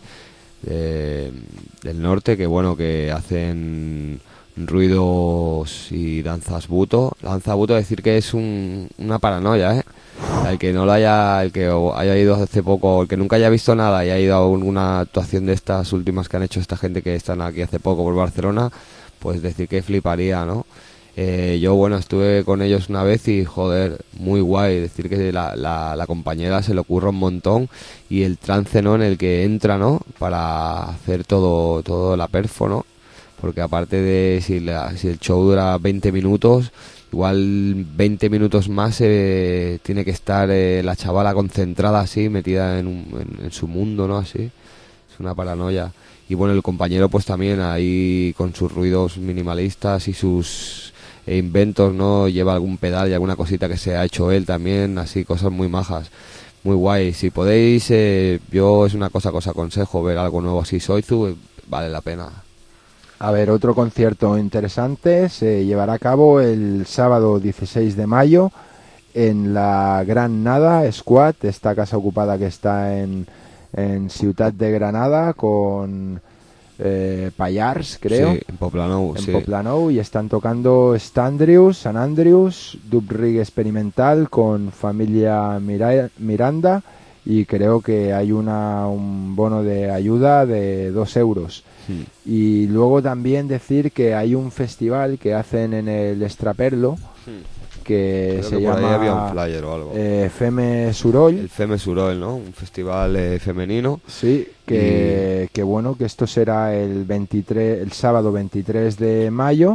del norte que bueno, que hacen ruidos y danzas buto. La danza buto, decir que es una paranoia, ¿eh? El que no lo haya, el que haya ido hace poco, el que nunca haya visto nada y haya ido a una actuación de estas últimas que han hecho esta gente que están aquí hace poco por Barcelona, pues decir que fliparía, ¿no? Yo, bueno, estuve con ellos una vez y, joder, muy guay. Decir que la compañera se le ocurre un montón y el trance, ¿no?, en el que entra, ¿no?, para hacer todo la perfo, ¿no? Porque aparte de si el show dura 20 minutos, igual 20 minutos más tiene que estar la chavala concentrada así, metida en su mundo, ¿no? Así, es una paranoia. Y bueno, el compañero pues también ahí con sus ruidos minimalistas y sus inventos, ¿no? Lleva algún pedal y alguna cosita que se ha hecho él también, así, cosas muy majas, muy guay. Si podéis, yo es una cosa que os aconsejo, ver algo nuevo así, Soizu, vale la pena. A ver, otro concierto interesante se llevará a cabo el sábado 16 de mayo en la Gran Nada Squad, esta casa ocupada que está en Ciutat de Granada con Pallars, creo. Sí, en Poblenou, en sí. Poblenou, y están tocando San Andrews, dub rig experimental con Familia Miranda, y creo que hay un bono de ayuda de 2 euros. Sí. Y luego también decir que hay un festival que hacen en el Estraperlo, que creo se que por ahí llama había un flyer o algo. Feme Suroll. El Feme Suroll, ¿no? Un festival femenino. Sí, que bueno, que esto será el sábado 23 de mayo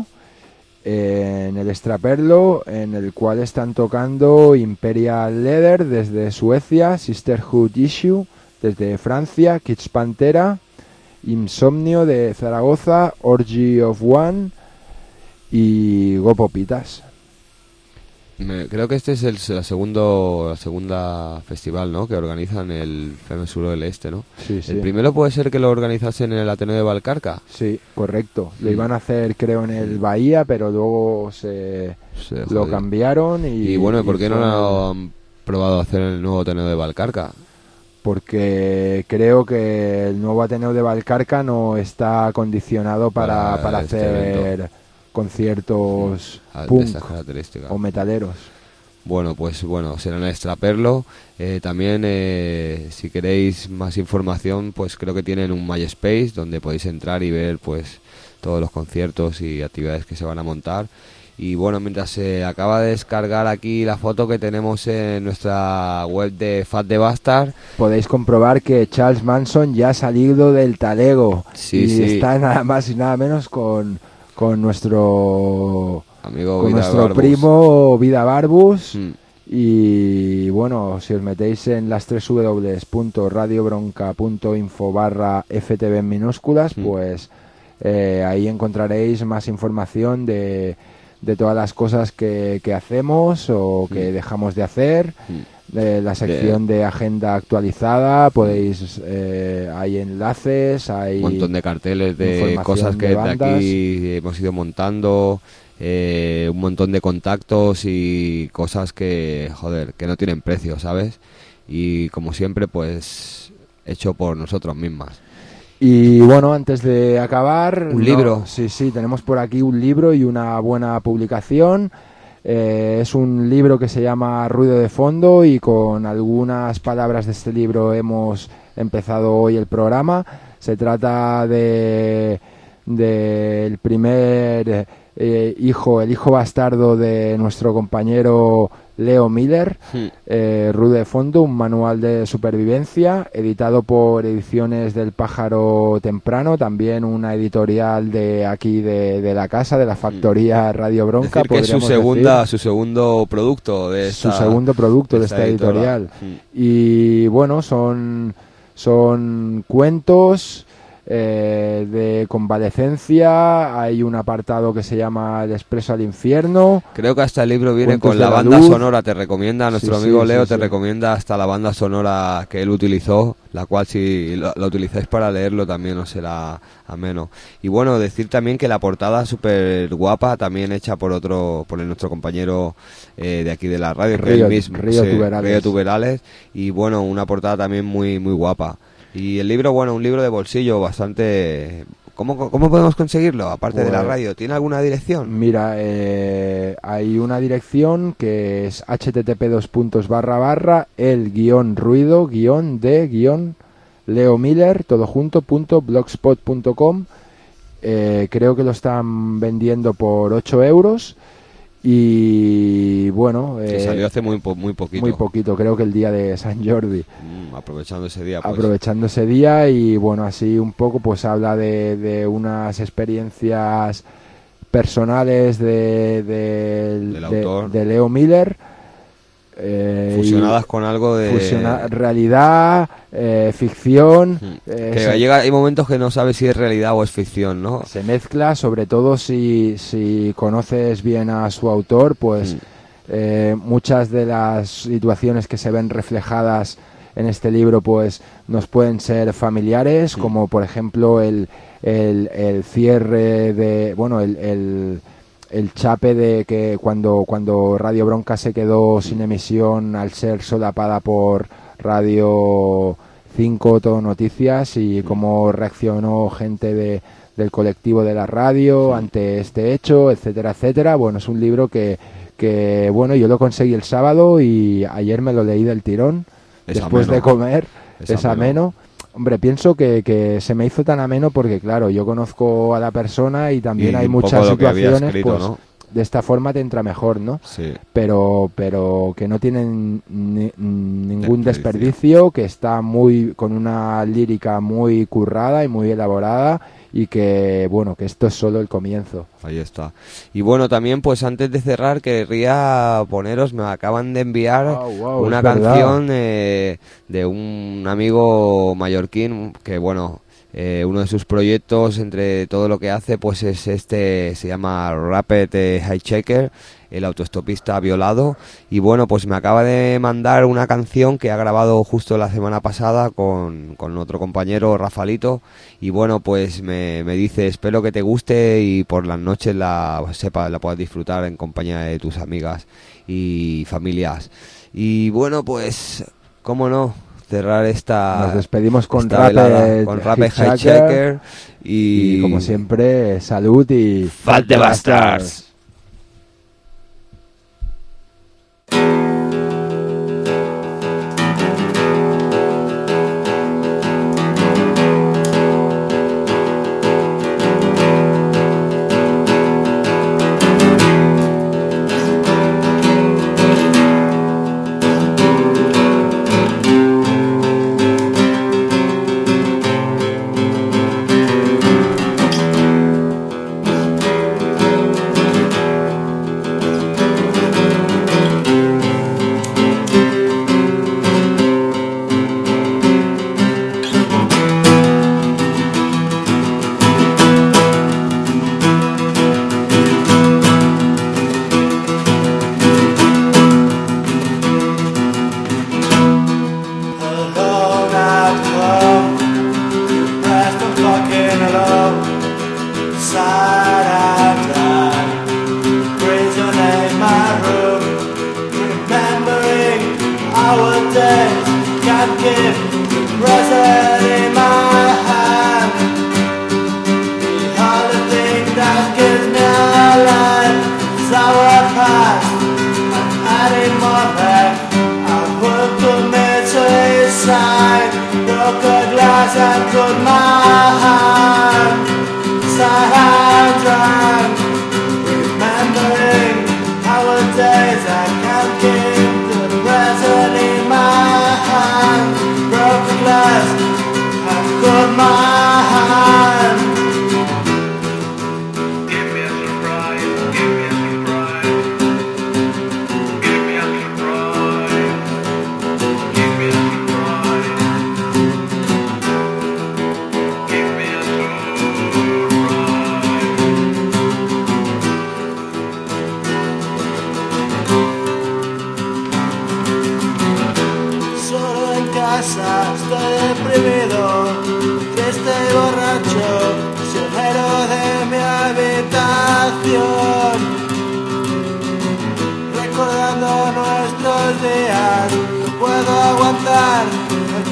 en el Estraperlo, en el cual están tocando Imperial Leather desde Suecia, Sisterhood Issue desde Francia, Kids Pantera, Insomnio de Zaragoza, Orgy of One y Gopopitas. Creo que este es la segunda festival, ¿no?, que organizan el Feme Suroll este, ¿no? Sí, sí. El primero puede ser que lo organizasen en el Ateneo de Valcarca. Sí, correcto. Lo iban a hacer, creo, en el Bahía, pero luego lo cambiaron y bueno, ¿por qué no han probado hacer el nuevo Ateneo de Valcarca? Porque creo que el nuevo Ateneo de Valcarca no está acondicionado para hacer conciertos punk o metaleros. Bueno, pues bueno, será en el Estraperlo. También, si queréis más información, pues creo que tienen un MySpace donde podéis entrar y ver pues todos los conciertos y actividades que se van a montar. Y bueno, mientras se acaba de descargar aquí la foto que tenemos en nuestra web de Fat the Bastard, podéis comprobar que Charles Manson ya ha salido del talego. Sí, y sí. está nada más y nada menos con nuestro amigo, con Vida nuestro Barbus. Primo Vida Barbus. Y bueno, si os metéis en las www.radiobronca.info/ftb en minúsculas, pues ahí encontraréis más información de todas las cosas que hacemos o que dejamos de hacer. De la sección de agenda actualizada podéis, hay enlaces, hay un montón de carteles de cosas que de aquí hemos ido montando, un montón de contactos y cosas que, joder, que no tienen precio, ¿sabes? Y como siempre, pues hecho por nosotros mismas. Y bueno, antes de acabar, un libro. Sí, tenemos por aquí un libro y una buena publicación. Es un libro que se llama Ruido de Fondo, y con algunas palabras de este libro hemos empezado hoy el programa. Se trata del primer el hijo bastardo de nuestro compañero Leo Miller, Ruido de Fondo, un manual de supervivencia, editado por Ediciones del Pájaro Temprano, también una editorial de aquí de la casa, de la factoría Radio Bronca. Decir que es su segundo producto de esta, su segundo producto de esta editorial. Y bueno, son cuentos de convalecencia, hay un apartado que se llama El Expreso al Infierno. Creo que hasta el libro viene Cuentos con de la la banda Luz. sonora, te recomienda, nuestro Sí, amigo sí, Leo sí, te sí. recomienda hasta la banda sonora que él utilizó, la cual si la utilizáis para leerlo también os será ameno. Y bueno, decir también que la portada súper guapa, también hecha por nuestro compañero de aquí de la radio, que es el mismo, Río sí, Tuberales. Río Tuberales, y bueno, una portada también muy, muy guapa. Y el libro, bueno, un libro de bolsillo bastante... ¿Cómo podemos conseguirlo? Aparte de la Pues, radio, ¿tiene alguna dirección? Mira, hay una dirección que es http://el-ruido-de-Leo Miller, todo junto, .blogspot.com. Creo que lo están vendiendo por 8 euros. Y bueno, Que salió hace muy poquito. muy poquito, creo que el día de San Jordi. Aprovechando ese día, pues. Aprovechando ese día, y bueno, así un poco pues habla de unas experiencias personales Del autor. de Leo Miller, Fusionadas con algo de... realidad, ficción. Que hay momentos que no sabes si es realidad o es ficción, ¿no? Se mezcla, sobre todo si conoces bien a su autor, pues muchas de las situaciones que se ven reflejadas en este libro pues nos pueden ser familiares, como por ejemplo el cierre de, bueno, el chape de que cuando Radio Bronca se quedó sin emisión al ser solapada por Radio 5 Todo Noticias, y cómo reaccionó gente del colectivo de la radio ante este hecho, etcétera, etcétera. Bueno, es un libro que bueno, yo lo conseguí el sábado y ayer me lo leí del tirón, después de comer. Es ameno. Hombre, pienso que se me hizo tan ameno porque, claro, yo conozco a la persona y también hay muchas situaciones, escrito, pues, ¿no? De esta forma te entra mejor, ¿no? Sí. Pero que no tienen ningún desperdicio, que está con una lírica muy currada y muy elaborada, y que, bueno, que esto es solo el comienzo. Ahí está. Y bueno, también pues antes de cerrar querría poneros, me acaban de enviar una canción de un amigo mallorquín que, bueno, uno de sus proyectos, entre todo lo que hace, pues es se llama Rapid Hijacker, el autoestopista violado. Y bueno, pues me acaba de mandar una canción que ha grabado justo la semana pasada con otro compañero, Rafalito. Y bueno, pues me dice, espero que te guste y por las noches la puedas disfrutar en compañía de tus amigas y familias. Y bueno, pues, cómo no, cerrar esta... Nos despedimos con Rapid Hijacker y como siempre, salud y Fuck the Bastards.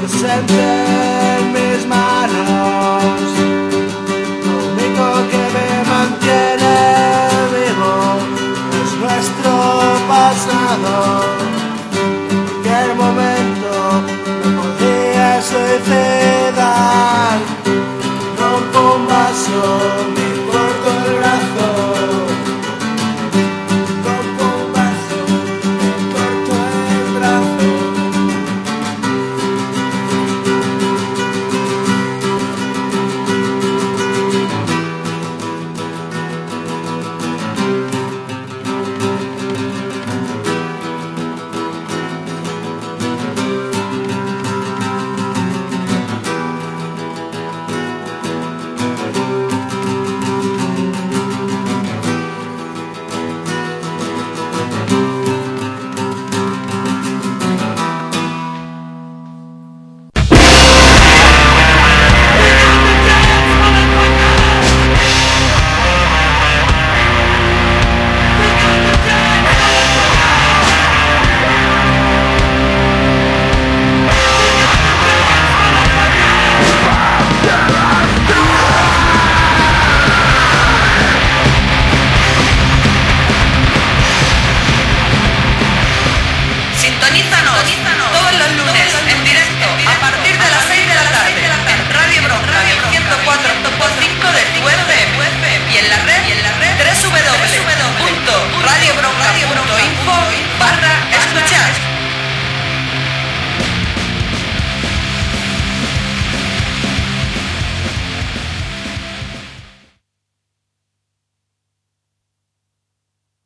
presente.